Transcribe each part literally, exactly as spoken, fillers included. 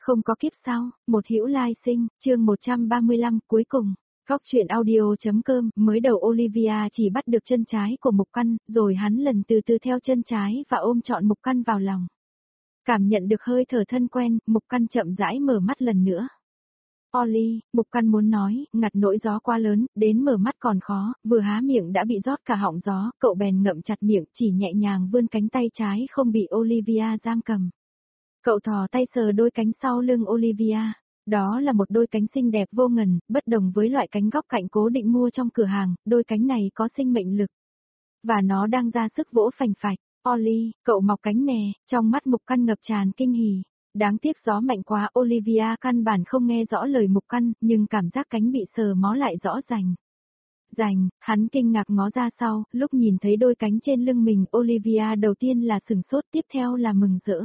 Không có kiếp sau, một hữu lai sinh, chương một trăm ba mươi lăm, cuối cùng. Góc truyện audio.com, mới đầu Olivia chỉ bắt được chân trái của Mục Căn, rồi hắn lần từ từ theo chân trái và ôm trọn Mục Căn vào lòng. Cảm nhận được hơi thở thân quen, Mục Căn chậm rãi mở mắt lần nữa. Ollie, Mục Căn muốn nói, ngặt nỗi gió quá lớn, đến mở mắt còn khó, vừa há miệng đã bị rót cả họng gió, cậu bèn ngậm chặt miệng, chỉ nhẹ nhàng vươn cánh tay trái không bị Olivia giam cầm. Cậu thò tay sờ đôi cánh sau lưng Olivia. Đó là một đôi cánh xinh đẹp vô ngần, bất đồng với loại cánh góc cạnh cố định mua trong cửa hàng, đôi cánh này có sinh mệnh lực. Và nó đang ra sức vỗ phành phạch. Ollie, cậu mọc cánh nè, trong mắt Mục Căn ngập tràn kinh hỉ. Đáng tiếc gió mạnh quá, Olivia căn bản không nghe rõ lời Mục Căn, nhưng cảm giác cánh bị sờ mó lại rõ rành. Rành, hắn kinh ngạc ngó ra sau, lúc nhìn thấy đôi cánh trên lưng mình, Olivia đầu tiên là sửng sốt, tiếp theo là mừng rỡ.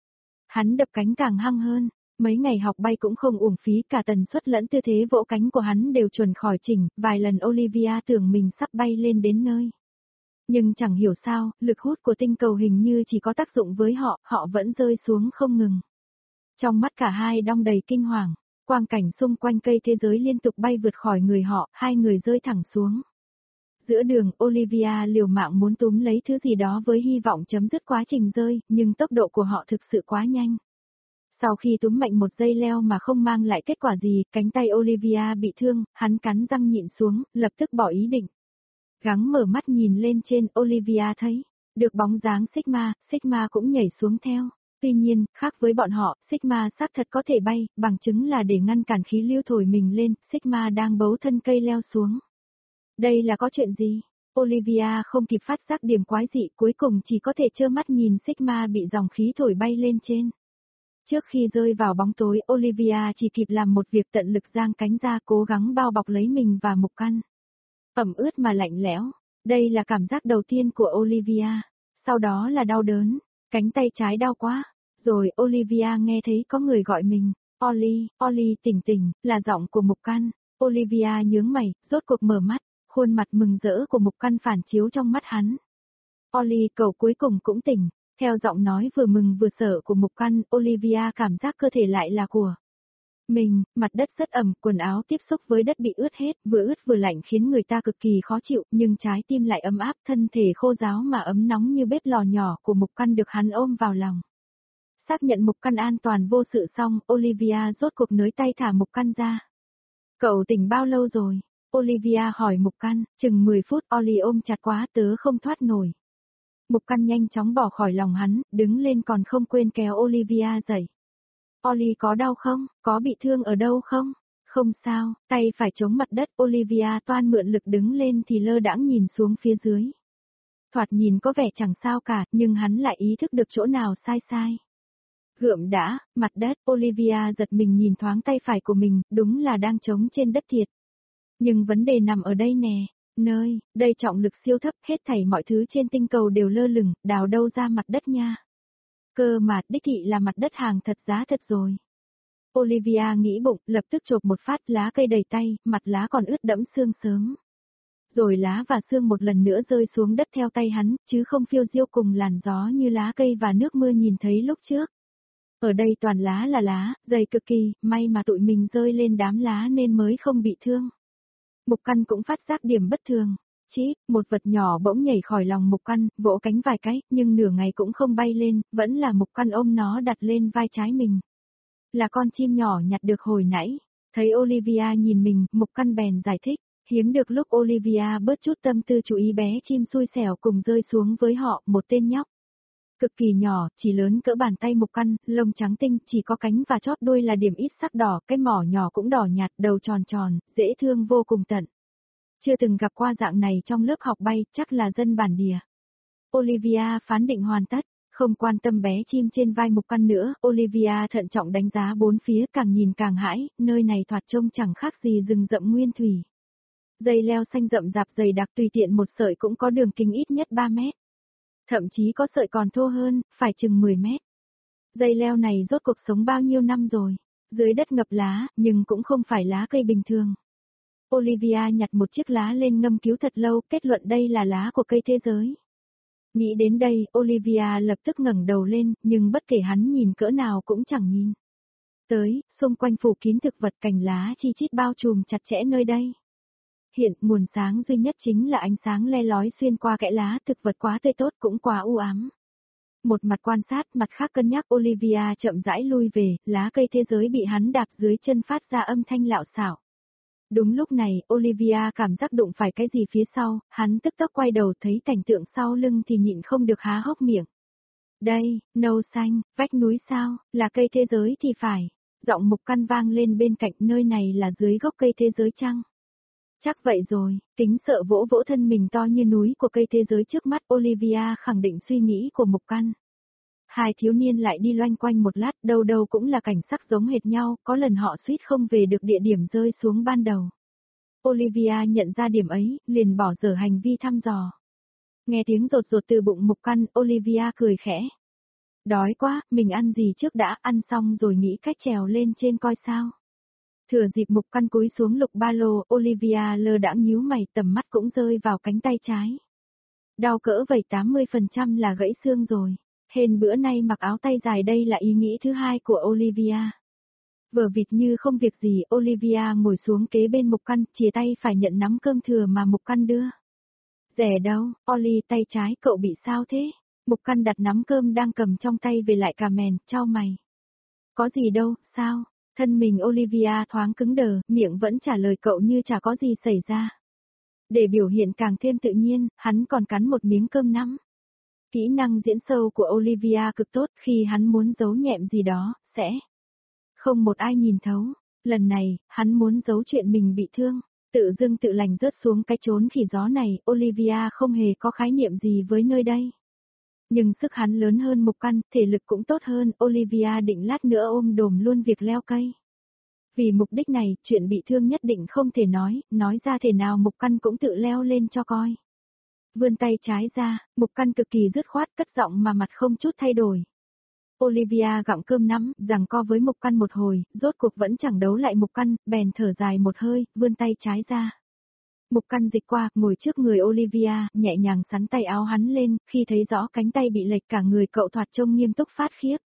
Hắn đập cánh càng hăng hơn, mấy ngày học bay cũng không uổng phí, cả tần suất lẫn tư thế vỗ cánh của hắn đều chuẩn khỏi chỉnh, vài lần Olivia tưởng mình sắp bay lên đến nơi. Nhưng chẳng hiểu sao, lực hút của tinh cầu hình như chỉ có tác dụng với họ, họ vẫn rơi xuống không ngừng. Trong mắt cả hai đong đầy kinh hoàng, quang cảnh xung quanh cây thế giới liên tục bay vượt khỏi người họ, hai người rơi thẳng xuống. Giữa đường, Olivia liều mạng muốn túm lấy thứ gì đó với hy vọng chấm dứt quá trình rơi, nhưng tốc độ của họ thực sự quá nhanh. Sau khi túm mạnh một dây leo mà không mang lại kết quả gì, cánh tay Olivia bị thương, hắn cắn răng nhịn xuống, lập tức bỏ ý định. Gắng mở mắt nhìn lên trên, Olivia thấy, được bóng dáng Sigma, Sigma cũng nhảy xuống theo. Tuy nhiên, khác với bọn họ, Sigma xác thật có thể bay, bằng chứng là để ngăn cản khí lưu thổi mình lên, Sigma đang bấu thân cây leo xuống. Đây là có chuyện gì? Olivia không kịp phát giác điểm quái dị, cuối cùng chỉ có thể trơ mắt nhìn Sigma bị dòng khí thổi bay lên trên. Trước khi rơi vào bóng tối, Olivia chỉ kịp làm một việc tận lực giang cánh ra, cố gắng bao bọc lấy mình và Mục Căn. Ẩm ướt mà lạnh lẽo, đây là cảm giác đầu tiên của Olivia. Sau đó là đau đớn, cánh tay trái đau quá. Rồi Olivia nghe thấy có người gọi mình. Ollie, Ollie tỉnh tỉnh, là giọng của Mục Căn. Olivia nhướng mày, rốt cuộc mở mắt. Khuôn mặt mừng rỡ của Mục Căn phản chiếu trong mắt hắn. Ollie, cậu cuối cùng cũng tỉnh. Theo giọng nói vừa mừng vừa sợ của Mục Căn, Olivia cảm giác cơ thể lại là của mình, mặt đất rất ẩm, quần áo tiếp xúc với đất bị ướt hết, vừa ướt vừa lạnh khiến người ta cực kỳ khó chịu, nhưng trái tim lại ấm áp, thân thể khô ráo mà ấm nóng như bếp lò nhỏ của Mục Căn được hắn ôm vào lòng. Xác nhận Mục Căn an toàn vô sự xong, Olivia rốt cuộc nới tay thả Mục Căn ra. Cậu tỉnh bao lâu rồi? Olivia hỏi Mục Căn, chừng mười phút, Ollie ôm chặt quá, tớ không thoát nổi. Mục Căn nhanh chóng bỏ khỏi lòng hắn, đứng lên còn không quên kéo Olivia dậy. Ollie có đau không? Có bị thương ở đâu không? Không sao, tay phải chống mặt đất, Olivia toan mượn lực đứng lên thì lơ đãng nhìn xuống phía dưới. Thoạt nhìn có vẻ chẳng sao cả, nhưng hắn lại ý thức được chỗ nào sai sai. Gượm đã, mặt đất, Olivia giật mình nhìn thoáng tay phải của mình, đúng là đang trống trên đất thiệt. Nhưng vấn đề nằm ở đây nè, nơi, đây trọng lực siêu thấp, hết thảy mọi thứ trên tinh cầu đều lơ lửng, đào đâu ra mặt đất nha. Cơ mà, đích thị là mặt đất hàng thật giá thật rồi. Olivia nghĩ bụng, lập tức chộp một phát lá cây đầy tay, mặt lá còn ướt đẫm sương sớm. Rồi lá và sương một lần nữa rơi xuống đất theo tay hắn, chứ không phiêu diêu cùng làn gió như lá cây và nước mưa nhìn thấy lúc trước. Ở đây toàn lá là lá, dày cực kỳ, may mà tụi mình rơi lên đám lá nên mới không bị thương. Mục Căn cũng phát giác điểm bất thường. Chí, một vật nhỏ bỗng nhảy khỏi lòng Mục Căn, vỗ cánh vài cái, nhưng nửa ngày cũng không bay lên, vẫn là Mục Căn ôm nó đặt lên vai trái mình. Là con chim nhỏ nhặt được hồi nãy. Thấy Olivia nhìn mình, Mục Căn bèn giải thích. Hiếm được lúc Olivia bớt chút tâm tư chú ý bé chim xui xẻo cùng rơi xuống với họ, một tên nhóc. Cực kỳ nhỏ, chỉ lớn cỡ bàn tay Mục Căn, lông trắng tinh, chỉ có cánh và chóp đuôi là điểm ít sắc đỏ, cái mỏ nhỏ cũng đỏ nhạt, đầu tròn tròn, dễ thương vô cùng tận. Chưa từng gặp qua dạng này trong lớp học bay, chắc là dân bản địa. Olivia phán định hoàn tất, không quan tâm bé chim trên vai Mục Căn nữa, Olivia thận trọng đánh giá bốn phía, càng nhìn càng hãi, nơi này thoạt trông chẳng khác gì rừng rậm nguyên thủy. Dây leo xanh rậm rạp dày đặc, tùy tiện một sợi cũng có đường kính ít nhất ba mét. Thậm chí có sợi còn thô hơn, phải chừng mười mét. Dây leo này rốt cuộc sống bao nhiêu năm rồi, dưới đất ngập lá, nhưng cũng không phải lá cây bình thường. Olivia nhặt một chiếc lá lên ngâm cứu thật lâu, kết luận đây là lá của cây thế giới. Nghĩ đến đây, Olivia lập tức ngẩng đầu lên, nhưng bất kể hắn nhìn cỡ nào cũng chẳng nhìn. Tới, xung quanh phủ kín thực vật cành lá chi chít bao trùm chặt chẽ nơi đây. Hiện, nguồn sáng duy nhất chính là ánh sáng le lói xuyên qua kẽ lá, thực vật quá tươi tốt cũng quá u ám. Một mặt quan sát, mặt khác cân nhắc, Olivia chậm rãi lui về, lá cây thế giới bị hắn đạp dưới chân phát ra âm thanh lạo xạo. Đúng lúc này, Olivia cảm giác đụng phải cái gì phía sau, hắn tức tốc quay đầu thấy cảnh tượng sau lưng thì nhịn không được há hốc miệng. Đây, nâu xanh, vách núi sao, là cây thế giới thì phải. Giọng Mục Căn vang lên bên cạnh, nơi này là dưới gốc cây thế giới chăng? Chắc vậy rồi, Kính sợ vỗ vỗ thân mình to như núi của cây thế giới trước mắt, Olivia khẳng định suy nghĩ của Mục Căn. Hai thiếu niên lại đi loanh quanh một lát, đâu đâu cũng là cảnh sắc giống hệt nhau, có lần họ suýt không về được địa điểm rơi xuống ban đầu. Olivia nhận ra điểm ấy, liền bỏ dở hành vi thăm dò. Nghe tiếng rột rột từ bụng Mục Căn, Olivia cười khẽ. Đói quá, mình ăn gì trước đã, ăn xong rồi nghĩ cách trèo lên trên coi sao. Thừa dịp Mục Căn cúi xuống lục ba lô, Olivia lơ đãng nhíu mày, tầm mắt cũng rơi vào cánh tay trái. Đau cỡ vầy tám mươi phần trăm là gãy xương rồi. Hên bữa nay mặc áo tay dài, đây là ý nghĩ thứ hai của Olivia. Vờ vịt như không việc gì, Olivia ngồi xuống kế bên Mục Căn, chìa tay phải nhận nắm cơm thừa mà Mục Căn đưa. Rẻ đâu, Oli, tay trái cậu bị sao thế? Mục Căn đặt nắm cơm đang cầm trong tay về lại cà mèn, chau mày. Có gì đâu, sao? Thân mình Olivia thoáng cứng đờ, miệng vẫn trả lời cậu như chả có gì xảy ra. Để biểu hiện càng thêm tự nhiên, hắn còn cắn một miếng cơm nắm. Kỹ năng diễn sâu của Olivia cực tốt, khi hắn muốn giấu nhẹm gì đó, sẽ không một ai nhìn thấu. Lần này, hắn muốn giấu chuyện mình bị thương, tự dưng tự lành rớt xuống cái chốn khỉ gió này, Olivia không hề có khái niệm gì với nơi đây. Nhưng sức hắn lớn hơn Mục Căn, thể lực cũng tốt hơn, Olivia định lát nữa ôm đồm luôn việc leo cây. Vì mục đích này, chuyện bị thương nhất định không thể nói, nói ra thể nào Mục Căn cũng tự leo lên cho coi. Vươn tay trái ra, Mục Căn cực kỳ dứt khoát, cất giọng mà mặt không chút thay đổi. Olivia gặm cơm nắm, giằng co với Mục Căn một hồi, rốt cuộc vẫn chẳng đấu lại Mục Căn, bèn thở dài một hơi, vươn tay trái ra. Mục Căn dịch qua, ngồi trước người Olivia, nhẹ nhàng sắn tay áo hắn lên, khi thấy rõ cánh tay bị lệch cả người cậu thoạt trông nghiêm túc phát khiếp.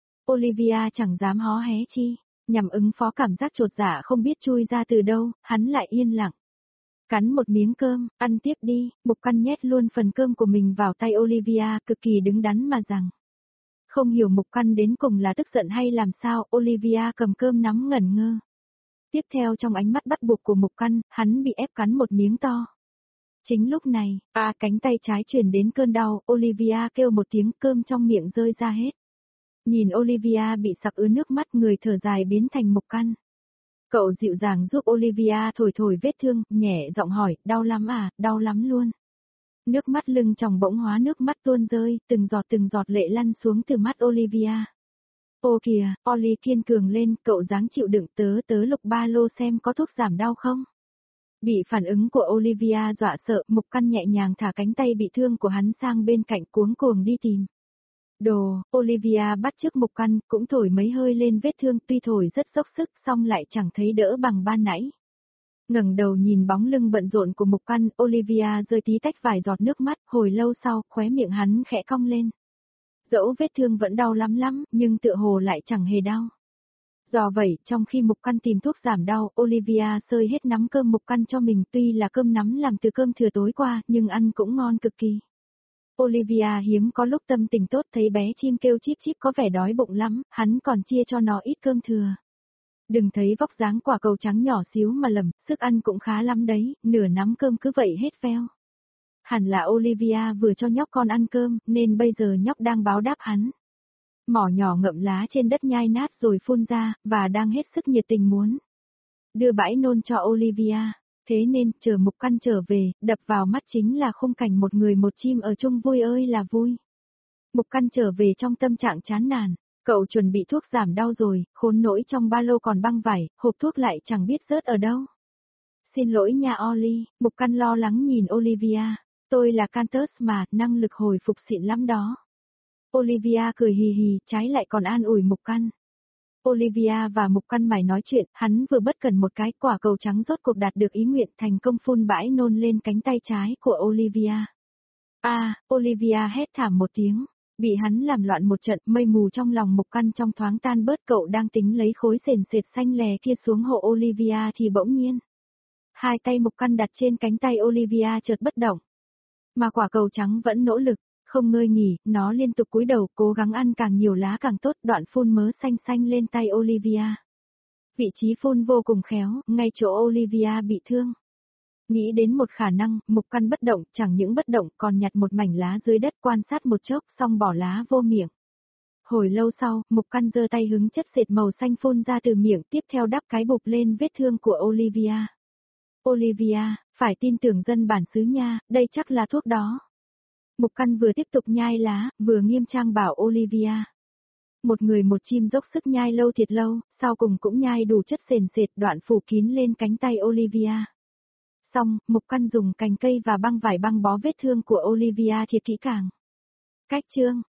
Olivia chẳng dám hó hé chi, nhằm ứng phó cảm giác chột dạ không biết chui ra từ đâu, hắn lại yên lặng. Cắn một miếng cơm, ăn tiếp đi, Mục Căn nhét luôn phần cơm của mình vào tay Olivia, cực kỳ đứng đắn mà rằng. Không hiểu Mục Căn đến cùng là tức giận hay làm sao, Olivia cầm cơm nắm ngẩn ngơ. Tiếp theo trong ánh mắt bắt buộc của Mục Căn, hắn bị ép cắn một miếng to. Chính lúc này, à cánh tay trái truyền đến cơn đau, Olivia kêu một tiếng, cơm trong miệng rơi ra hết. Nhìn Olivia bị sặc ứa nước mắt, người thở dài biến thành Mục Căn. Cậu dịu dàng giúp Olivia thổi thổi vết thương, nhẹ giọng hỏi, đau lắm à, đau lắm luôn. Nước mắt lưng tròng bỗng hóa nước mắt tuôn rơi, từng giọt từng giọt lệ lăn xuống từ mắt Olivia. Ô kìa, Ollie kiên cường lên, cậu dáng chịu đựng, tớ tớ lục ba lô xem có thuốc giảm đau không. Bị phản ứng của Olivia dọa sợ, Mục Căn nhẹ nhàng thả cánh tay bị thương của hắn sang bên cạnh, cuống cuồng đi tìm. Đồ, Olivia bắt chước Mục Căn, cũng thổi mấy hơi lên vết thương, tuy thổi rất dốc sức, song lại chẳng thấy đỡ bằng ban nãy. Ngẩng đầu nhìn bóng lưng bận rộn của Mục Căn, Olivia rơi tí tách vài giọt nước mắt, hồi lâu sau, khóe miệng hắn khẽ cong lên. Dẫu vết thương vẫn đau lắm lắm, nhưng tựa hồ lại chẳng hề đau. Do vậy, trong khi Mục Căn tìm thuốc giảm đau, Olivia xơi hết nắm cơm Mục Căn cho mình, tuy là cơm nắm làm từ cơm thừa tối qua, nhưng ăn cũng ngon cực kỳ. Olivia hiếm có lúc tâm tình tốt, thấy bé chim kêu chíp chíp có vẻ đói bụng lắm, hắn còn chia cho nó ít cơm thừa. Đừng thấy vóc dáng quả cầu trắng nhỏ xíu mà lầm, sức ăn cũng khá lắm đấy, nửa nắm cơm cứ vậy hết veo. Hẳn là Olivia vừa cho nhóc con ăn cơm, nên bây giờ nhóc đang báo đáp hắn. Mỏ nhỏ ngậm lá trên đất nhai nát rồi phun ra, và đang hết sức nhiệt tình muốn đưa bãi nôn cho Olivia. Thế nên, chờ Mục Căn trở về, đập vào mắt chính là khung cảnh một người một chim ở chung vui ơi là vui. Mục Căn trở về trong tâm trạng chán nản, cậu chuẩn bị thuốc giảm đau rồi, khốn nỗi trong ba lô còn băng vải, hộp thuốc lại chẳng biết rớt ở đâu. Xin lỗi nha Ollie, Mục Căn lo lắng nhìn Olivia, tôi là Cantus mà, năng lực hồi phục xịn lắm đó. Olivia cười hì hì, trái lại còn an ủi Mục Căn. Olivia và Mục Căn mải nói chuyện, hắn vừa bất cẩn một cái, quả cầu trắng rốt cuộc đạt được ý nguyện, thành công phun bãi nôn lên cánh tay trái của Olivia. À, Olivia hét thảm một tiếng, Bị hắn làm loạn một trận, mây mù trong lòng Mục Căn trong thoáng tan bớt, cậu đang tính lấy khối sền sệt xanh lè kia xuống hộ Olivia thì bỗng nhiên. Hai tay Mục Căn đặt trên cánh tay Olivia chợt bất động. Mà quả cầu trắng vẫn nỗ lực, không ngơi nghỉ, nó liên tục cúi đầu cố gắng ăn càng nhiều lá càng tốt, đoạn phun mớ xanh xanh lên tay Olivia. Vị trí phun vô cùng khéo, ngay chỗ Olivia bị thương. Nghĩ đến một khả năng, Mục Căn bất động, chẳng những bất động còn nhặt một mảnh lá dưới đất quan sát một chốc xong bỏ lá vô miệng. Hồi lâu sau, Mục Căn giơ tay hứng chất sệt màu xanh phun ra từ miệng, tiếp theo đắp cái bụp lên vết thương của Olivia. Olivia, phải tin tưởng dân bản xứ nha, đây chắc là thuốc đó. Mục Căn vừa tiếp tục nhai lá, vừa nghiêm trang bảo Olivia. Một người một chim dốc sức nhai lâu thiệt lâu, sau cùng cũng nhai đủ chất sền sệt, đoạn phủ kín lên cánh tay Olivia. Xong, Mục Căn dùng cành cây và băng vải băng bó vết thương của Olivia thiệt kỹ càng. Cách chương